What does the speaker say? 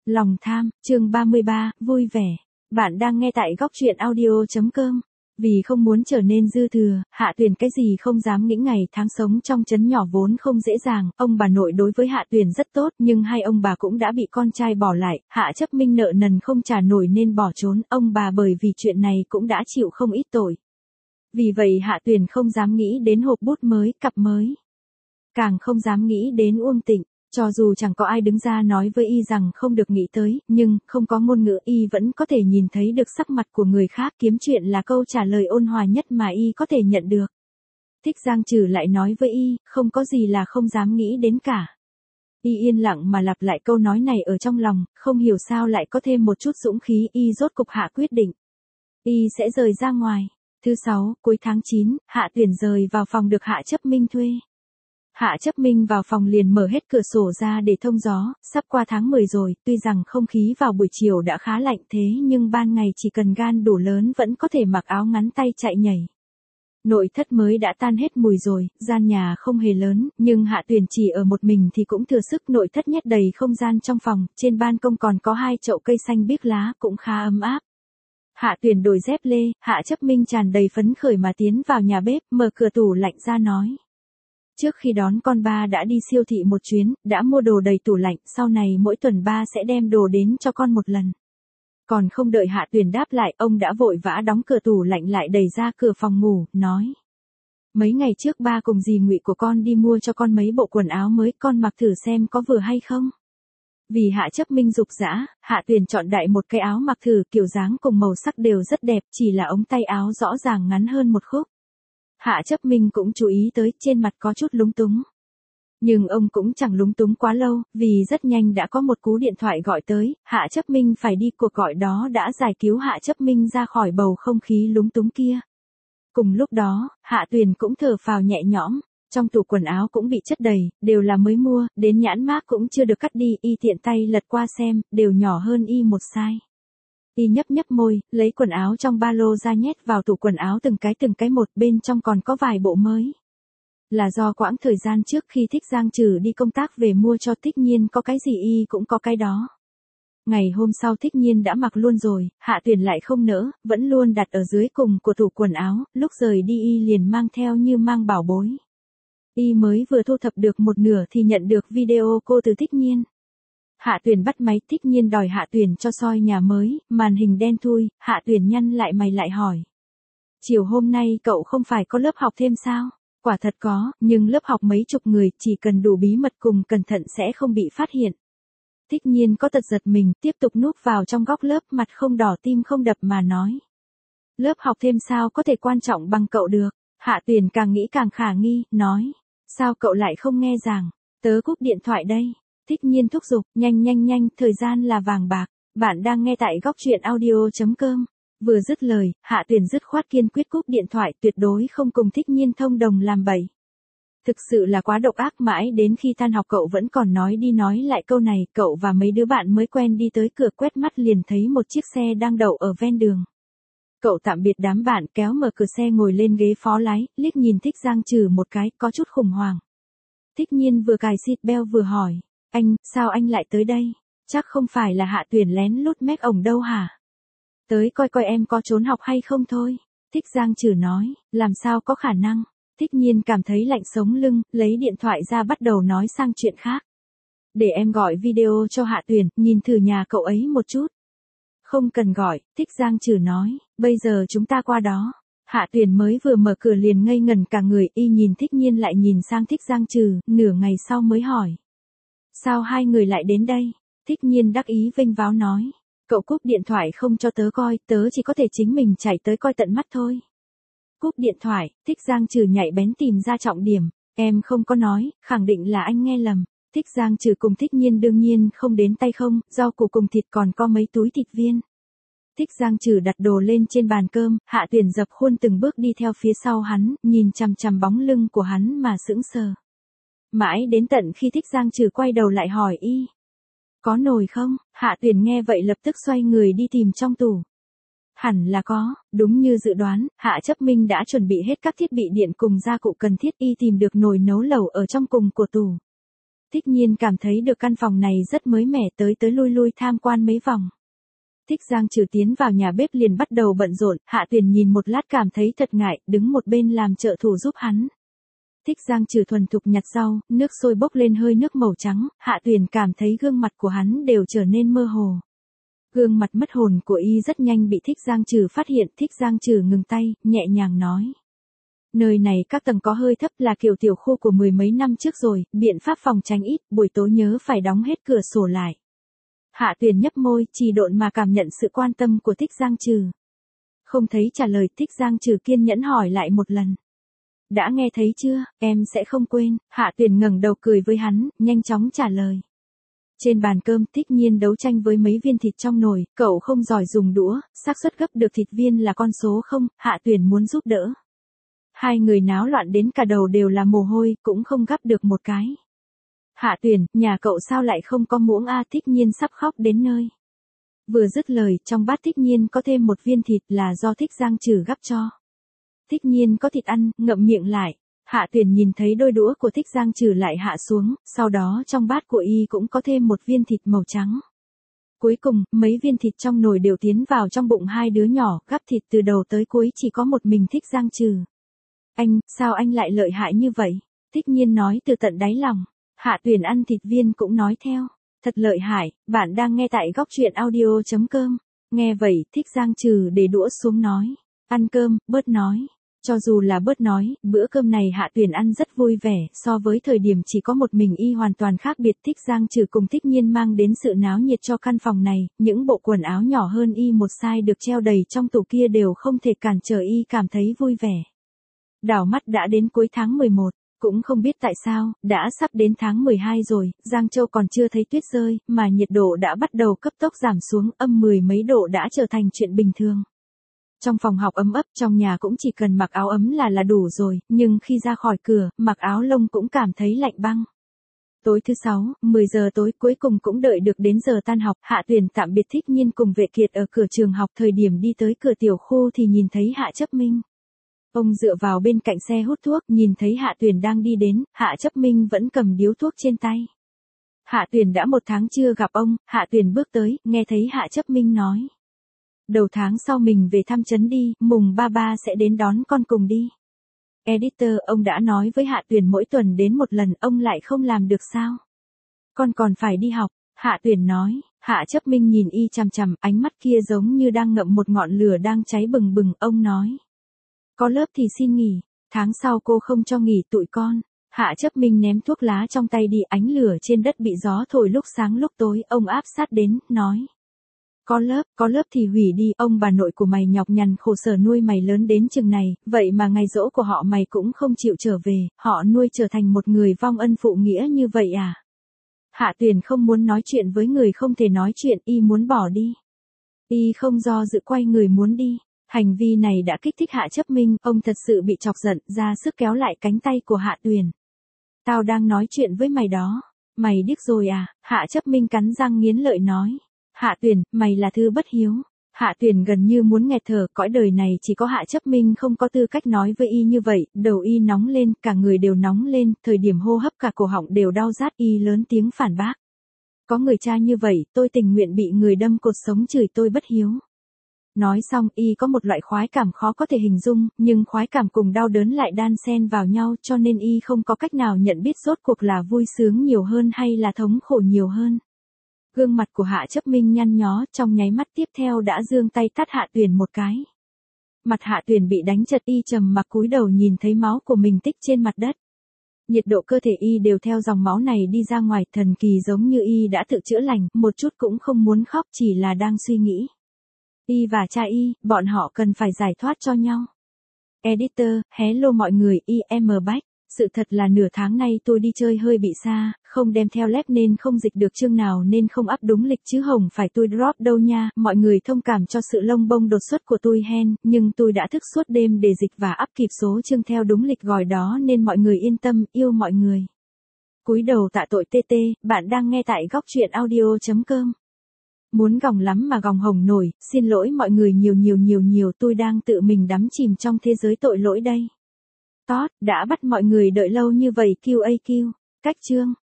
Lòng tham, chương 33, vui vẻ. Bạn đang nghe tại góc truyện audio.com. Vì không muốn trở nên dư thừa, Hạ Tuyền cái gì không dám nghĩ ngày tháng sống trong trấn nhỏ vốn không dễ dàng, ông bà nội đối với Hạ Tuyền rất tốt nhưng hai ông bà cũng đã bị con trai bỏ lại, Hạ Chấp Minh nợ nần không trả nổi nên bỏ trốn, ông bà bởi vì chuyện này cũng đã chịu không ít tội. Vì vậy Hạ Tuyền không dám nghĩ đến hộp bút mới, cặp mới. Càng không dám nghĩ đến Uông Tịnh. Cho dù chẳng có ai đứng ra nói với y rằng không được nghĩ tới, nhưng, không có ngôn ngữ y vẫn có thể nhìn thấy được sắc mặt của người khác, kiếm chuyện là câu trả lời ôn hòa nhất mà y có thể nhận được. Thích Giang Trử lại nói với y, không có gì là không dám nghĩ đến cả. Y yên lặng mà lặp lại câu nói này ở trong lòng, không hiểu sao lại có thêm một chút dũng khí, y rốt cục hạ quyết định. Y sẽ rời ra ngoài. Thứ 6, cuối tháng 9, Hạ Tuyền rời vào phòng được Hạ Chấp Minh thuê. Hạ Chấp Minh vào phòng liền mở hết cửa sổ ra để thông gió, sắp qua tháng 10 rồi, tuy rằng không khí vào buổi chiều đã khá lạnh thế nhưng ban ngày chỉ cần gan đủ lớn vẫn có thể mặc áo ngắn tay chạy nhảy. Nội thất mới đã tan hết mùi rồi, gian nhà không hề lớn, nhưng Hạ Tuyền chỉ ở một mình thì cũng thừa sức, nội thất nhét đầy không gian trong phòng, trên ban công còn có 2 chậu cây xanh biếc lá cũng khá ấm áp. Hạ Tuyền đổi dép lê, Hạ Chấp Minh tràn đầy phấn khởi mà tiến vào nhà bếp, mở cửa tủ lạnh ra nói. Trước khi đón con ba đã đi siêu thị một chuyến, đã mua đồ đầy tủ lạnh, sau này mỗi tuần ba sẽ đem đồ đến cho con một lần. Còn không đợi Hạ Tuyền đáp lại, ông đã vội vã đóng cửa tủ lạnh lại đẩy ra cửa phòng ngủ, nói. Mấy ngày trước ba cùng dì Ngụy của con đi mua cho con mấy bộ quần áo mới, con mặc thử xem có vừa hay không. Vì Hạ Chấp Minh dục dã, Hạ Tuyền chọn đại một cái áo mặc thử, kiểu dáng cùng màu sắc đều rất đẹp, chỉ là ống tay áo rõ ràng ngắn hơn một khúc. Hạ Chấp Minh cũng chú ý tới, trên mặt có chút lúng túng. Nhưng ông cũng chẳng lúng túng quá lâu, vì rất nhanh đã có một cú điện thoại gọi tới, Hạ Chấp Minh phải đi, cuộc gọi đó đã giải cứu Hạ Chấp Minh ra khỏi bầu không khí lúng túng kia. Cùng lúc đó, Hạ Tuyền cũng thở phào nhẹ nhõm, trong tủ quần áo cũng bị chất đầy, đều là mới mua, đến nhãn mác cũng chưa được cắt đi, y tiện tay lật qua xem, đều nhỏ hơn y một size. Y nhấp nhấp môi, lấy quần áo trong ba lô ra nhét vào tủ quần áo từng cái một, bên trong còn có vài bộ mới. Là do quãng thời gian trước khi Thích Giang Trử đi công tác về mua cho, Thích Nhiên có cái gì y cũng có cái đó. Ngày hôm sau Thích Nhiên đã mặc luôn rồi, Hạ Tuyền lại không nỡ, vẫn luôn đặt ở dưới cùng của tủ quần áo, lúc rời đi y liền mang theo như mang bảo bối. Y mới vừa thu thập được một nửa thì nhận được video cô từ Thích Nhiên. Hạ Tuyền bắt máy, Thích Nhiên đòi Hạ Tuyền cho soi nhà mới, màn hình đen thui, Hạ Tuyền nhăn lại mày lại hỏi. Chiều hôm nay cậu không phải có lớp học thêm sao? Quả thật có, nhưng lớp học mấy chục người, chỉ cần đủ bí mật cùng cẩn thận sẽ không bị phát hiện. Thích Nhiên có tật giật mình, tiếp tục núp vào trong góc lớp, mặt không đỏ tim không đập mà nói. Lớp học thêm sao có thể quan trọng bằng cậu được? Hạ Tuyền càng nghĩ càng khả nghi, nói. Sao cậu lại không nghe giảng? Tớ cúp điện thoại đây. Thích Nhiên thúc giục, nhanh, thời gian là vàng bạc. Bạn đang nghe tại góc truyện audio.com. Vừa dứt lời, Hạ Tuyền dứt khoát kiên quyết cúp điện thoại, tuyệt đối không cùng Thích Nhiên thông đồng làm bậy. Thực sự là quá độc ác, mãi đến khi tan học cậu vẫn còn nói đi nói lại câu này, cậu và mấy đứa bạn mới quen đi tới cửa, quét mắt liền thấy một chiếc xe đang đậu ở ven đường. Cậu tạm biệt đám bạn, kéo mở cửa xe ngồi lên ghế phó lái, liếc nhìn Thích Giang Trử một cái, có chút khủng hoảng. Thích Nhiên vừa cài seat belt vừa hỏi. Anh, sao anh lại tới đây? Chắc không phải là Hạ Tuyền lén lút mép ổng đâu hả? Tới coi coi em có trốn học hay không thôi. Thích Giang Trử nói, làm sao có khả năng. Thích Nhiên cảm thấy lạnh sống lưng, lấy điện thoại ra bắt đầu nói sang chuyện khác. Để em gọi video cho Hạ Tuyền, nhìn thử nhà cậu ấy một chút. Không cần gọi, Thích Giang Trử nói, bây giờ chúng ta qua đó. Hạ Tuyền mới vừa mở cửa liền ngây ngần cả người, y nhìn Thích Nhiên lại nhìn sang Thích Giang Trử, nửa ngày sau mới hỏi. Sao hai người lại đến đây? Thích Nhiên đắc ý vênh váo nói. Cậu cúp điện thoại không cho tớ coi, tớ chỉ có thể chính mình chạy tới coi tận mắt thôi. Cúp điện thoại, Thích Giang Trử nhạy bén tìm ra trọng điểm. Em không có nói, khẳng định là anh nghe lầm. Thích Giang Trử cùng Thích Nhiên đương nhiên không đến tay không, rau củ cùng thịt còn có mấy túi thịt viên. Thích Giang Trử đặt đồ lên trên bàn cơm, Hạ Tuyền dập khuôn từng bước đi theo phía sau hắn, nhìn chằm chằm bóng lưng của hắn mà sững sờ. Mãi đến tận khi Thích Giang Trử quay đầu lại hỏi y. Có nồi không? Hạ Tuyền nghe vậy lập tức xoay người đi tìm trong tủ. Hẳn là có, đúng như dự đoán, Hạ Chấp Minh đã chuẩn bị hết các thiết bị điện cùng gia cụ cần thiết, y tìm được nồi nấu lẩu ở trong cùng của tủ. Thích Nhiên cảm thấy được căn phòng này rất mới mẻ, tới tới lui lui tham quan mấy vòng. Thích Giang Trừ tiến vào nhà bếp liền bắt đầu bận rộn, Hạ Tuyền nhìn một lát cảm thấy thật ngại, đứng một bên làm trợ thủ giúp hắn. Thích Giang Trừ thuần thục nhặt rau, nước sôi bốc lên hơi nước màu trắng, Hạ Tuyền cảm thấy gương mặt của hắn đều trở nên mơ hồ. Gương mặt mất hồn của y rất nhanh bị Thích Giang Trừ phát hiện, Thích Giang Trừ ngừng tay, nhẹ nhàng nói. Nơi này các tầng có hơi thấp, là kiểu tiểu khu của mười mấy năm trước rồi, biện pháp phòng tránh ít, buổi tối nhớ phải đóng hết cửa sổ lại. Hạ Tuyền nhấp môi, trì độn mà cảm nhận sự quan tâm của Thích Giang Trừ. Không thấy trả lời, Thích Giang Trừ kiên nhẫn hỏi lại một lần. Đã nghe thấy chưa, em sẽ không quên. Hạ Tuyền ngẩng đầu cười với hắn, nhanh chóng trả lời. Trên bàn cơm, Thích Nhiên đấu tranh với mấy viên thịt trong nồi, cậu không giỏi dùng đũa, xác suất gấp được thịt viên là con số không, Hạ Tuyền muốn giúp đỡ. Hai người náo loạn đến cả đầu đều là mồ hôi, cũng không gắp được một cái. Hạ Tuyền, nhà cậu sao lại không có muỗng a? Thích Nhiên sắp khóc đến nơi. Vừa dứt lời, trong bát Thích Nhiên có thêm một viên thịt, là do Thích Giang Trừ gắp cho. Thích Nhiên có thịt ăn, ngậm miệng lại. Hạ Tuyền nhìn thấy đôi đũa của Thích Giang Trừ lại hạ xuống, sau đó trong bát của y cũng có thêm một viên thịt màu trắng. Cuối cùng, mấy viên thịt trong nồi đều tiến vào trong bụng hai đứa nhỏ, gắp thịt từ đầu tới cuối chỉ có một mình Thích Giang Trừ. Anh, sao anh lại lợi hại như vậy? Thích Nhiên nói từ tận đáy lòng. Hạ Tuyền ăn thịt viên cũng nói theo. Thật lợi hại, bạn đang nghe tại góc truyện audio.com. Nghe vậy, Thích Giang Trừ để đũa xuống nói. Ăn cơm, bớt nói. Cho dù là bớt nói, bữa cơm này Hạ Tuyền ăn rất vui vẻ, so với thời điểm chỉ có một mình y hoàn toàn khác biệt. Thích Giang Trừ cùng Thích Nhiên mang đến sự náo nhiệt cho căn phòng này, những bộ quần áo nhỏ hơn y một size được treo đầy trong tủ kia đều không thể cản trở y cảm thấy vui vẻ. Đảo mắt đã đến cuối tháng 11, cũng không biết tại sao, đã sắp đến tháng 12 rồi, Giang Châu còn chưa thấy tuyết rơi, mà nhiệt độ đã bắt đầu cấp tốc giảm xuống, âm 10 mấy độ đã trở thành chuyện bình thường. Trong phòng học ấm ấp, trong nhà cũng chỉ cần mặc áo ấm là đủ rồi, nhưng khi ra khỏi cửa, mặc áo lông cũng cảm thấy lạnh băng. Tối thứ 6, 10 giờ tối cuối cùng cũng đợi được đến giờ tan học, Hạ Tuyền tạm biệt Thích Nhiên cùng Vệ Kiệt ở cửa trường học, thời điểm đi tới cửa tiểu khu thì nhìn thấy Hạ Chấp Minh. Ông dựa vào bên cạnh xe hút thuốc, nhìn thấy Hạ Tuyền đang đi đến, Hạ Chấp Minh vẫn cầm điếu thuốc trên tay. Hạ Tuyền đã 1 tháng chưa gặp ông, Hạ Tuyền bước tới, nghe thấy Hạ Chấp Minh nói. Đầu tháng sau mình về thăm trấn đi, mùng 33 sẽ đến đón con cùng đi. Editor, ông đã nói với Hạ Tuyền mỗi tuần đến một lần, ông lại không làm được sao? Con còn phải đi học, Hạ Tuyền nói. Hạ Chấp Minh nhìn y chằm chằm, ánh mắt kia giống như đang ngậm một ngọn lửa đang cháy bừng bừng, ông nói. Có lớp thì xin nghỉ, tháng sau cô không cho nghỉ tụi con. Hạ Chấp Minh ném thuốc lá trong tay đi, ánh lửa trên đất bị gió thổi lúc sáng lúc tối, ông áp sát đến, nói. Có lớp thì hủy đi, ông bà nội của mày nhọc nhằn khổ sở nuôi mày lớn đến chừng này, vậy mà ngày giỗ của họ mày cũng không chịu trở về, họ nuôi trở thành một người vong ân phụ nghĩa như vậy à? Hạ Tuyền không muốn nói chuyện với người không thể nói chuyện, y muốn bỏ đi. Y không do dự quay người muốn đi. Hành vi này đã kích thích Hạ Chấp Minh, ông thật sự bị chọc giận, ra sức kéo lại cánh tay của Hạ Tuyền. Tao đang nói chuyện với mày đó. Mày điếc rồi à? Hạ Chấp Minh cắn răng nghiến lợi nói. Hạ Tuyền, mày là thứ bất hiếu. Hạ Tuyền gần như muốn nghẹt thở, cõi đời này chỉ có Hạ Chấp Minh không có tư cách nói với y như vậy, đầu y nóng lên, cả người đều nóng lên, thời điểm hô hấp cả cổ họng đều đau rát, y lớn tiếng phản bác. Có người cha như vậy, tôi tình nguyện bị người đâm cột sống chửi tôi bất hiếu. Nói xong, y có một loại khoái cảm khó có thể hình dung, nhưng khoái cảm cùng đau đớn lại đan xen vào nhau, cho nên y không có cách nào nhận biết rốt cuộc là vui sướng nhiều hơn hay là thống khổ nhiều hơn. Gương mặt của Hạ Chấp Minh nhăn nhó, trong nháy mắt tiếp theo đã giương tay tát Hạ Tuyền một cái. Mặt Hạ Tuyền bị đánh chật, y trầm mặc cúi đầu nhìn thấy máu của mình tích trên mặt đất. Nhiệt độ cơ thể y đều theo dòng máu này đi ra ngoài, thần kỳ giống như y đã tự chữa lành, một chút cũng không muốn khóc, chỉ là đang suy nghĩ. Y và cha y, bọn họ cần phải giải thoát cho nhau. Editor, hello mọi người, em back. Sự thật là nửa tháng nay tôi đi chơi hơi bị xa, không đem theo lép nên không dịch được chương nào nên không up đúng lịch chứ hồng phải tôi drop đâu nha, mọi người thông cảm cho sự lông bông đột xuất của tôi hen, nhưng tôi đã thức suốt đêm để dịch và up kịp số chương theo đúng lịch gọi đó nên mọi người yên tâm, yêu mọi người. Cúi đầu tạ tội TT, bạn đang nghe tại góc truyện audio.com. Muốn gòng lắm mà gòng hồng nổi, xin lỗi mọi người nhiều, tôi đang tự mình đắm chìm trong thế giới tội lỗi đây. Tốt, đã bắt mọi người đợi lâu như vậy QAQ, cách chương.